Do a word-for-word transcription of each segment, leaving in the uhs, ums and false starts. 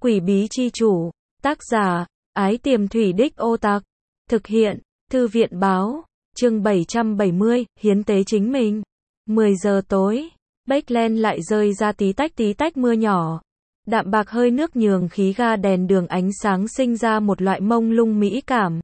Quỷ bí chi chủ, tác giả, Ái Tiềm Thủy Đích Ô Tặc, thực hiện, Thư viện báo, chương bảy trăm bảy mươi, hiến tế chính mình. mười giờ tối, Backland lại rơi ra tí tách tí tách mưa nhỏ. Đạm bạc hơi nước nhường khí ga đèn đường ánh sáng sinh ra một loại mông lung mỹ cảm.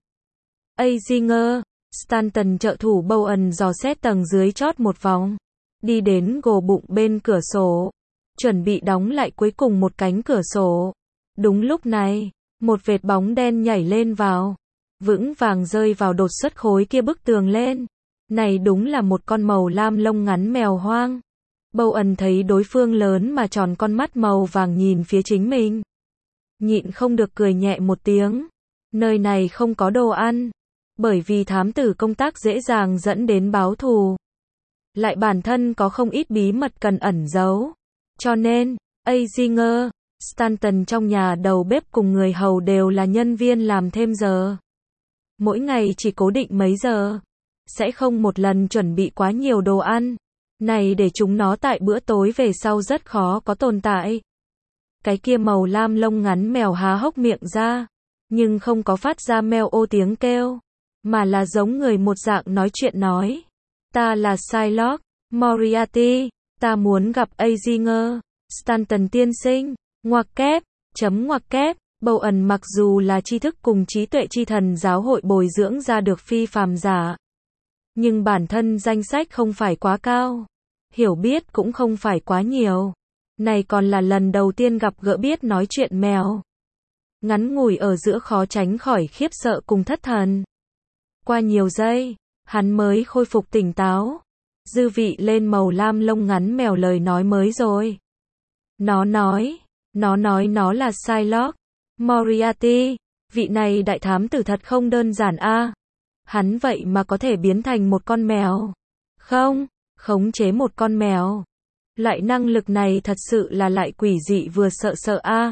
Azinger, Stanton trợ thủ Bowen dò xét tầng dưới chót một vòng. Đi đến gồ bụng bên cửa sổ. Chuẩn bị đóng lại cuối cùng một cánh cửa sổ. Đúng lúc này, một vệt bóng đen nhảy lên vào. Vững vàng rơi vào đột xuất khối kia bức tường lên. Này đúng là một con màu lam lông ngắn mèo hoang. Bowen thấy đối phương lớn mà tròn con mắt màu vàng nhìn phía chính mình. Nhịn không được cười nhẹ một tiếng. Nơi này không có đồ ăn. Bởi vì thám tử công tác dễ dàng dẫn đến báo thù. Lại bản thân có không ít bí mật cần ẩn giấu. Cho nên, Azinger, Stanton trong nhà đầu bếp cùng người hầu đều là nhân viên làm thêm giờ. Mỗi ngày chỉ cố định mấy giờ. Sẽ không một lần chuẩn bị quá nhiều đồ ăn. Này để chúng nó tại bữa tối về sau rất khó có tồn tại. Cái kia màu lam lông ngắn mèo há hốc miệng ra. Nhưng không có phát ra meo ô tiếng kêu. Mà là giống người một dạng nói chuyện nói. Ta là Shylock Moriarty. Ta muốn gặp Azinger, Stanton tiên sinh, ngoặc kép, chấm ngoặc kép, Bowen mặc dù là tri thức cùng trí tuệ chi thần giáo hội bồi dưỡng ra được phi phàm giả. Nhưng bản thân danh sách không phải quá cao. Hiểu biết cũng không phải quá nhiều. Này còn là lần đầu tiên gặp gỡ biết nói chuyện mèo. Ngắn ngủi ở giữa khó tránh khỏi khiếp sợ cùng thất thần. Qua nhiều giây, hắn mới khôi phục tỉnh táo. Dư vị lên màu lam lông ngắn mèo lời nói mới rồi. Nó nói, nó nói nó là Shylock Moriarty, vị này đại thám tử thật không đơn giản a. Hắn vậy mà có thể biến thành một con mèo. Không, khống chế một con mèo. Loại năng lực này thật sự là lại quỷ dị vừa sợ sợ a.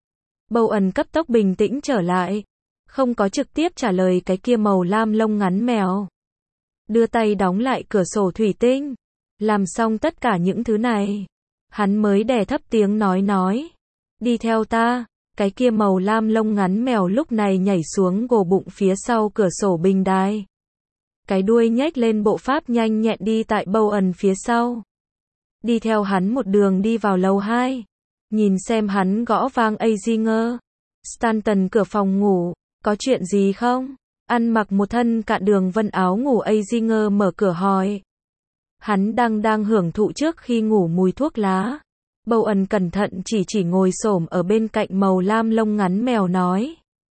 Bowen cấp tốc bình tĩnh trở lại. Không có trực tiếp trả lời cái kia màu lam lông ngắn mèo. Đưa tay đóng lại cửa sổ thủy tinh. Làm xong tất cả những thứ này. Hắn mới đè thấp tiếng nói nói. Đi theo ta. Cái kia màu lam lông ngắn mèo lúc này nhảy xuống gồ bụng phía sau cửa sổ bình đài. Cái đuôi nhếch lên bộ pháp nhanh nhẹn đi tại Bowen phía sau. Đi theo hắn một đường đi vào lầu hai. Nhìn xem hắn gõ vang Azinger. Stanton cửa phòng ngủ. Có chuyện gì không? Ăn mặc một thân cạn đường vân áo ngủ Azinger mở cửa hỏi. Hắn đang đang hưởng thụ trước khi ngủ mùi thuốc lá. Bowen cẩn thận chỉ chỉ ngồi xổm ở bên cạnh màu lam lông ngắn mèo nói.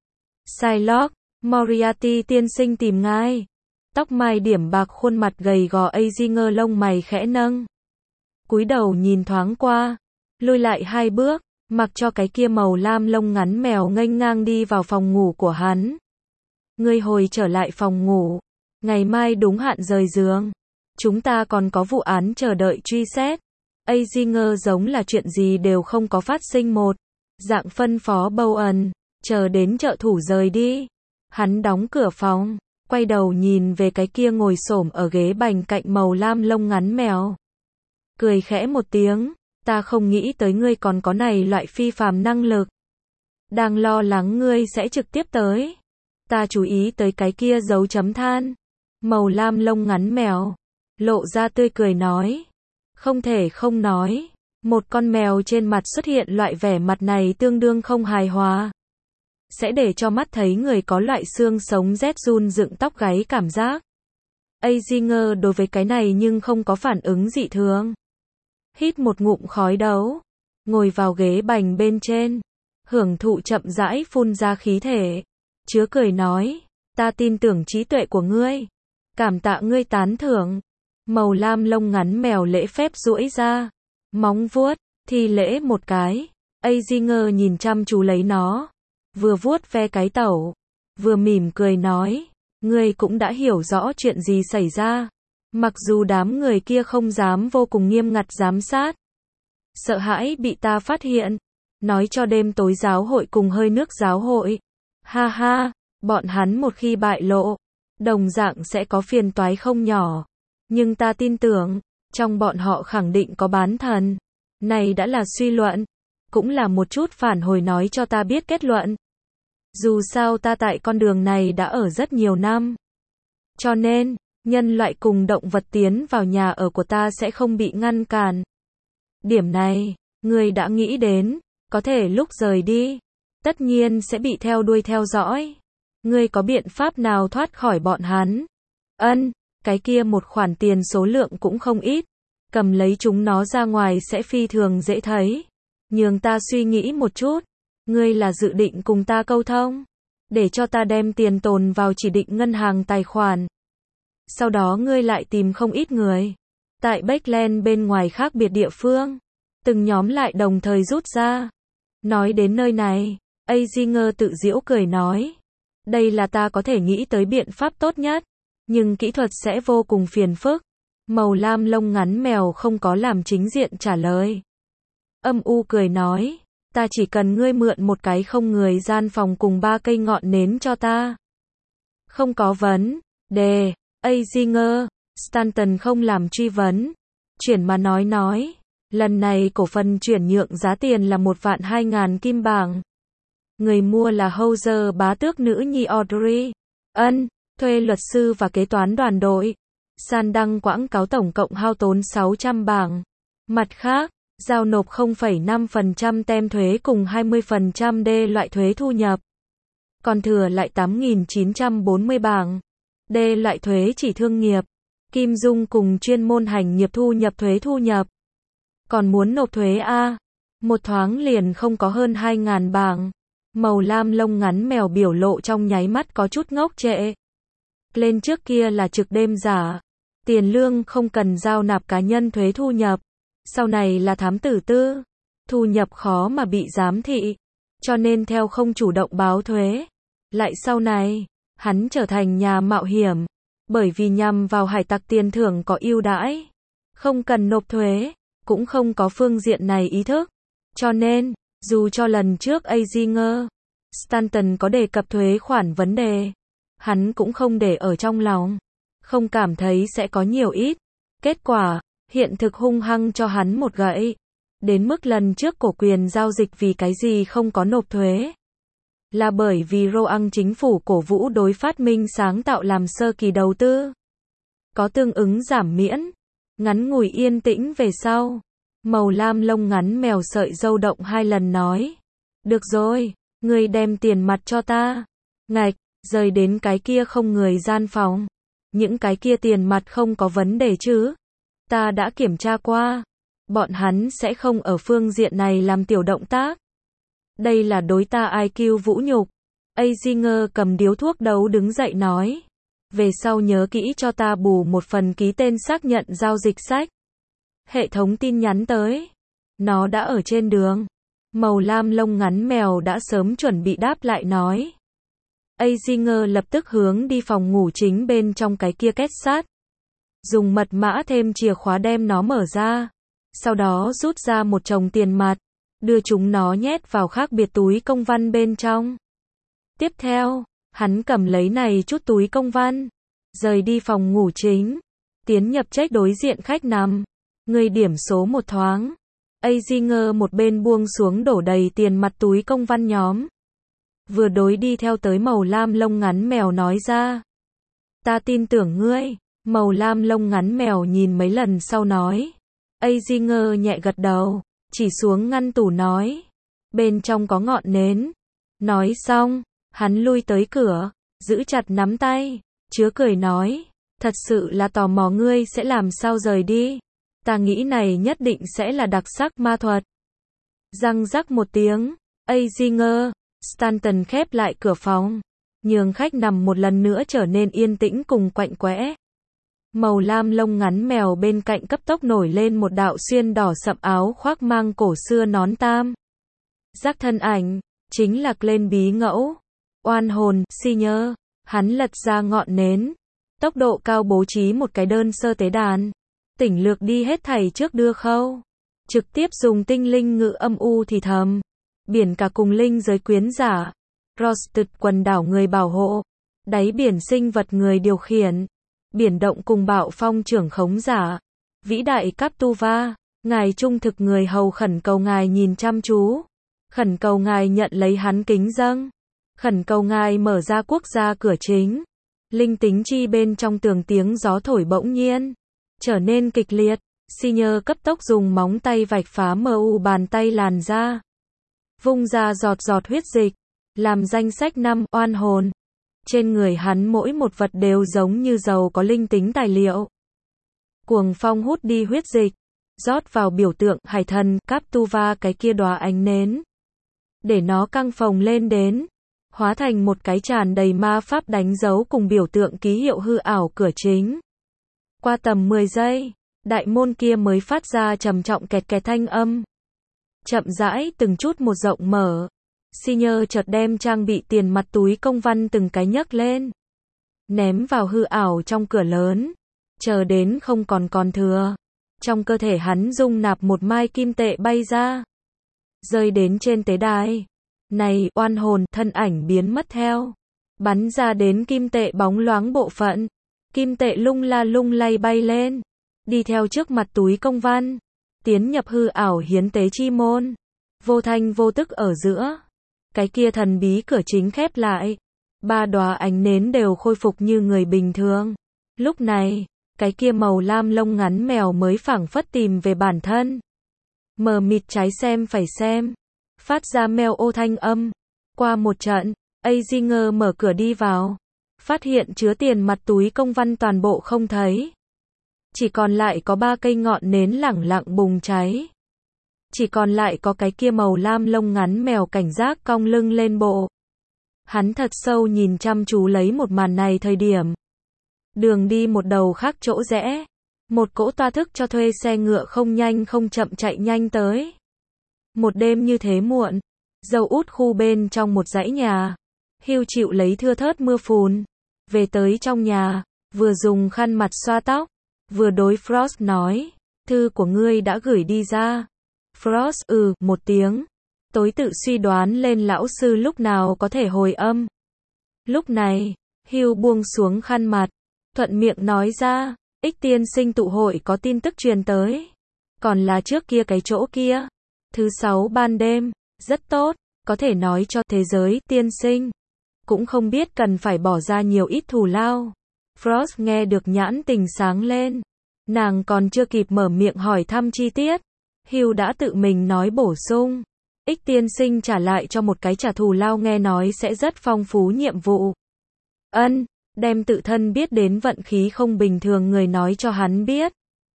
Shylock Moriarty tiên sinh tìm ngài. Tóc mai điểm bạc khuôn mặt gầy gò Azinger lông mày khẽ nâng. Cúi đầu nhìn thoáng qua. Lùi lại hai bước. Mặc cho cái kia màu lam lông ngắn mèo nghênh ngang đi vào phòng ngủ của hắn. Ngươi hồi trở lại phòng ngủ. Ngày mai đúng hạn rời giường. Chúng ta còn có vụ án chờ đợi truy xét. Azinger giống là chuyện gì đều không có phát sinh một. Dạng phân phó Bowen. Chờ đến trợ thủ rời đi. Hắn đóng cửa phòng. Quay đầu nhìn về cái kia ngồi xổm ở ghế bành cạnh màu lam lông ngắn mèo. Cười khẽ một tiếng. Ta không nghĩ tới ngươi còn có này loại phi phàm năng lực. Đang lo lắng ngươi sẽ trực tiếp tới. Ta chú ý tới cái kia dấu chấm than. Màu lam lông ngắn mèo. Lộ ra tươi cười nói. Không thể không nói. Một con mèo trên mặt xuất hiện loại vẻ mặt này tương đương không hài hòa. Sẽ để cho mắt thấy người có loại xương sống rét run dựng tóc gáy cảm giác. Azinger đối với cái này nhưng không có phản ứng dị thường. Hít một ngụm khói đấu. Ngồi vào ghế bành bên trên. Hưởng thụ chậm rãi phun ra khí thể. Chứa cười nói. Ta tin tưởng trí tuệ của ngươi. Cảm tạ ngươi tán thưởng. Màu lam lông ngắn mèo lễ phép duỗi ra. Móng vuốt. Thi lễ một cái. Azinger nhìn chăm chú lấy nó. Vừa vuốt ve cái tẩu. Vừa mỉm cười nói. Ngươi cũng đã hiểu rõ chuyện gì xảy ra. Mặc dù đám người kia không dám vô cùng nghiêm ngặt giám sát. Sợ hãi bị ta phát hiện. Nói cho đêm tối giáo hội cùng hơi nước giáo hội. Ha ha, bọn hắn một khi bại lộ. Đồng dạng sẽ có phiền toái không nhỏ. Nhưng ta tin tưởng, trong bọn họ khẳng định có bán thần. Này đã là suy luận. cũng là một chút phản hồi nói cho ta biết kết luận. Dù sao ta tại con đường này đã ở rất nhiều năm. Cho nên, nhân loại cùng động vật tiến vào nhà ở của ta sẽ không bị ngăn cản. Điểm này, ngươi đã nghĩ đến, có thể lúc rời đi, tất nhiên sẽ bị theo đuôi theo dõi. Ngươi có biện pháp nào thoát khỏi bọn hắn? Ân, cái kia một khoản tiền số lượng cũng không ít, cầm lấy chúng nó ra ngoài sẽ phi thường dễ thấy. Nhường ta suy nghĩ một chút, ngươi là dự định cùng ta câu thông, để cho ta đem tiền tồn vào chỉ định ngân hàng tài khoản. Sau đó ngươi lại tìm không ít người, tại Backland bên ngoài khác biệt địa phương, từng nhóm lại đồng thời rút ra. Nói đến nơi này, Azinger tự giễu cười nói, đây là ta có thể nghĩ tới biện pháp tốt nhất, nhưng kỹ thuật sẽ vô cùng phiền phức. Màu lam lông ngắn mèo không có làm chính diện trả lời. Âm u cười nói, ta chỉ cần ngươi mượn một cái không người gian phòng cùng ba cây ngọn nến cho ta. Không có vấn đề. Azinger, Stanton không làm truy vấn. Chuyển mà nói nói, lần này cổ phần chuyển nhượng giá tiền là một vạn hai ngàn kim bảng. Người mua là Hauser bá tước nữ nhi Audrey. Ân, thuê luật sư và kế toán đoàn đội. San đăng quảng cáo tổng cộng hao tốn sáu trăm bảng. Mặt khác, giao nộp không phẩy năm phần trăm tem thuế cùng hai mươi phần trăm D loại thuế thu nhập. Còn thừa lại tám nghìn chín trăm bốn mươi bảng. D loại thuế chỉ thương nghiệp. Kim Dung cùng chuyên môn hành nghiệp thu nhập thuế thu nhập. Còn muốn nộp thuế A. Một thoáng liền không có hơn hai ngàn bảng. Màu lam lông ngắn mèo biểu lộ trong nháy mắt có chút ngốc trệ. Lên trước kia là trực đêm giả. Tiền lương không cần giao nạp cá nhân thuế thu nhập. Sau này là thám tử tư. Thu nhập khó mà bị giám thị. Cho nên theo không chủ động báo thuế. Lại sau này, hắn trở thành nhà mạo hiểm. Bởi vì nhằm vào hải tặc tiền thưởng có ưu đãi. Không cần nộp thuế. Cũng không có phương diện này ý thức. Cho nên, dù cho lần trước Azinger, Stanton có đề cập thuế khoản vấn đề, hắn cũng không để ở trong lòng. Không cảm thấy sẽ có nhiều ít. Kết quả, hiện thực hung hăng cho hắn một gậy. Đến mức lần trước cổ quyền giao dịch vì cái gì không có nộp thuế. Là bởi vì Roang chính phủ cổ vũ đối phát minh sáng tạo làm sơ kỳ đầu tư. Có tương ứng giảm miễn. Ngắn ngủi yên tĩnh về sau. Màu lam lông ngắn mèo sợi râu động hai lần nói. Được rồi, ngươi đem tiền mặt cho ta. Ngạch, rời đến cái kia không người gian phòng. Những cái kia tiền mặt không có vấn đề chứ. Ta đã kiểm tra qua. Bọn hắn sẽ không ở phương diện này làm tiểu động tác. Đây là đối ta i kiu vũ nhục. Azinger cầm điếu thuốc đấu đứng dậy nói. Về sau nhớ kỹ cho ta bù một phần ký tên xác nhận giao dịch sách. Hệ thống tin nhắn tới. Nó đã ở trên đường. Màu lam lông ngắn mèo đã sớm chuẩn bị đáp lại nói. Azinger lập tức hướng đi phòng ngủ chính bên trong cái kia két sắt. Dùng mật mã thêm chìa khóa đem nó mở ra. Sau đó rút ra một chồng tiền mặt. Đưa chúng nó nhét vào khác biệt túi công văn bên trong. Tiếp theo, hắn cầm lấy này chút túi công văn. Rời đi phòng ngủ chính. Tiến nhập check đối diện khách nằm. Người điểm số một thoáng. Azinger một bên buông xuống đổ đầy tiền mặt túi công văn nhóm. Vừa đối đi theo tới màu lam lông ngắn mèo nói ra. Ta tin tưởng ngươi. Màu lam lông ngắn mèo nhìn mấy lần sau nói. Azinger nhẹ gật đầu. Chỉ xuống ngăn tủ nói. Bên trong có ngọn nến. Nói xong, hắn lui tới cửa. Giữ chặt nắm tay. Chứa cười nói. Thật sự là tò mò ngươi sẽ làm sao rời đi. Ta nghĩ này nhất định sẽ là đặc sắc ma thuật. Răng rắc một tiếng. Azinger, Stanton khép lại cửa phòng. Nhường khách nằm một lần nữa trở nên yên tĩnh cùng quạnh quẽ. Màu lam lông ngắn mèo bên cạnh cấp tốc nổi lên một đạo xuyên đỏ sậm áo khoác mang cổ xưa nón tam. Giác thân ảnh, chính là Glenn bí ngẫu. Oan hồn, si nhơ. Hắn lật ra ngọn nến. Tốc độ cao bố trí một cái đơn sơ tế đàn. Tỉnh lược đi hết thảy trước đưa khâu. Trực tiếp dùng tinh linh ngữ âm u thì thầm. Biển cả cùng linh giới quyến giả. Rosted quần đảo người bảo hộ. Đáy biển sinh vật người điều khiển. Biển động cùng bạo phong trưởng khống giả. Vĩ đại Captuva. Ngài trung thực người hầu khẩn cầu ngài nhìn chăm chú. Khẩn cầu ngài nhận lấy hắn kính dâng. Khẩn cầu ngài mở ra quốc gia cửa chính. Linh tính chi bên trong tường tiếng gió thổi bỗng nhiên trở nên kịch liệt. Senior cấp tốc dùng móng tay vạch phá mờ u bàn tay làn da. Vung ra giọt giọt huyết dịch. Làm danh sách năm oan hồn. Trên người hắn mỗi một vật đều giống như dầu có linh tính tài liệu. Cuồng phong hút đi huyết dịch. Rót vào biểu tượng hải thần Captuva cái kia đóa ánh nến. Để nó căng phồng lên đến. Hóa thành một cái tràn đầy ma pháp đánh dấu cùng biểu tượng ký hiệu hư ảo cửa chính. Qua tầm mười giây, đại môn kia mới phát ra trầm trọng kẹt kẹt thanh âm. Chậm rãi từng chút một rộng mở. Senior chợt đem trang bị tiền mặt túi công văn từng cái nhấc lên. Ném vào hư ảo trong cửa lớn. Chờ đến không còn còn thừa. Trong cơ thể hắn dung nạp một mai kim tệ bay ra. Rơi đến trên tế đài. Này, oan hồn, thân ảnh biến mất theo. Bắn ra đến kim tệ bóng loáng bộ phận. Kim tệ lung la lung lay bay lên. Đi theo trước mặt túi công văn. Tiến nhập hư ảo hiến tế chi môn. Vô thanh vô tức ở giữa. Cái kia thần bí cửa chính khép lại. Ba đóa ánh nến đều khôi phục như người bình thường. Lúc này, cái kia màu lam lông ngắn mèo mới phảng phất tìm về bản thân. Mờ mịt trái xem phải xem. Phát ra meo ô thanh âm. Qua một trận, Azinger mở cửa đi vào. Phát hiện chứa tiền mặt túi công văn toàn bộ không thấy. Chỉ còn lại có ba cây ngọn nến lẳng lặng bùng cháy. Chỉ còn lại có cái kia màu lam lông ngắn mèo cảnh giác cong lưng lên bộ. Hắn thật sâu nhìn chăm chú lấy một màn này thời điểm. Đường đi một đầu khác chỗ rẽ. Một cỗ toa thức cho thuê xe ngựa không nhanh không chậm chạy nhanh tới. Một đêm như thế muộn. Dầu út khu bên trong một dãy nhà. Hugh chịu lấy thưa thớt mưa phùn. Về tới trong nhà. Vừa dùng khăn mặt xoa tóc. Vừa đối Frost nói. Thư của ngươi đã gửi đi ra. Frost ừ một tiếng. Tối tự suy đoán lên lão sư lúc nào có thể hồi âm. Lúc này, Hugh buông xuống khăn mặt. Thuận miệng nói ra. Ích tiên sinh tụ hội có tin tức truyền tới. Còn là trước kia cái chỗ kia. Thứ sáu ban đêm. Rất tốt. Có thể nói cho thế giới tiên sinh. Cũng không biết cần phải bỏ ra nhiều ít thù lao. Frost nghe được nhãn tình sáng lên. Nàng còn chưa kịp mở miệng hỏi thăm chi tiết. Hugh đã tự mình nói bổ sung. Ích tiên sinh trả lại cho một cái trả thù lao nghe nói sẽ rất phong phú nhiệm vụ. Ân, đem tự thân biết đến vận khí không bình thường người nói cho hắn biết.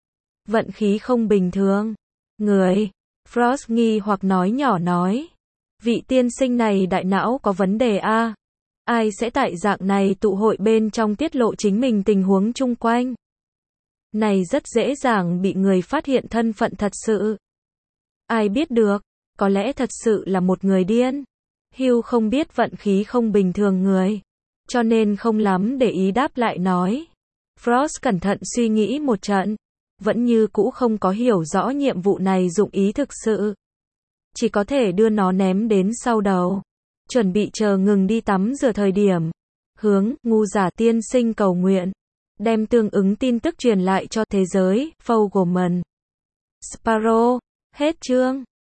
Vận khí không bình thường. Người. Frost nghi hoặc nói nhỏ nói. Vị tiên sinh này đại não có vấn đề a. Ai sẽ tại dạng này tụ hội bên trong tiết lộ chính mình tình huống chung quanh. Này rất dễ dàng bị người phát hiện thân phận thật sự. Ai biết được, có lẽ thật sự là một người điên. Hugh không biết vận khí không bình thường người, cho nên không lắm để ý đáp lại nói. Frost cẩn thận suy nghĩ một trận, vẫn như cũ không có hiểu rõ nhiệm vụ này dụng ý thực sự. Chỉ có thể đưa nó ném đến sau đầu, chuẩn bị chờ ngừng đi tắm rửa thời điểm. Hướng, ngu giả tiên sinh cầu nguyện. Đem tương ứng tin tức truyền lại cho thế giới, Fogelman. Sparrow. Hết chương.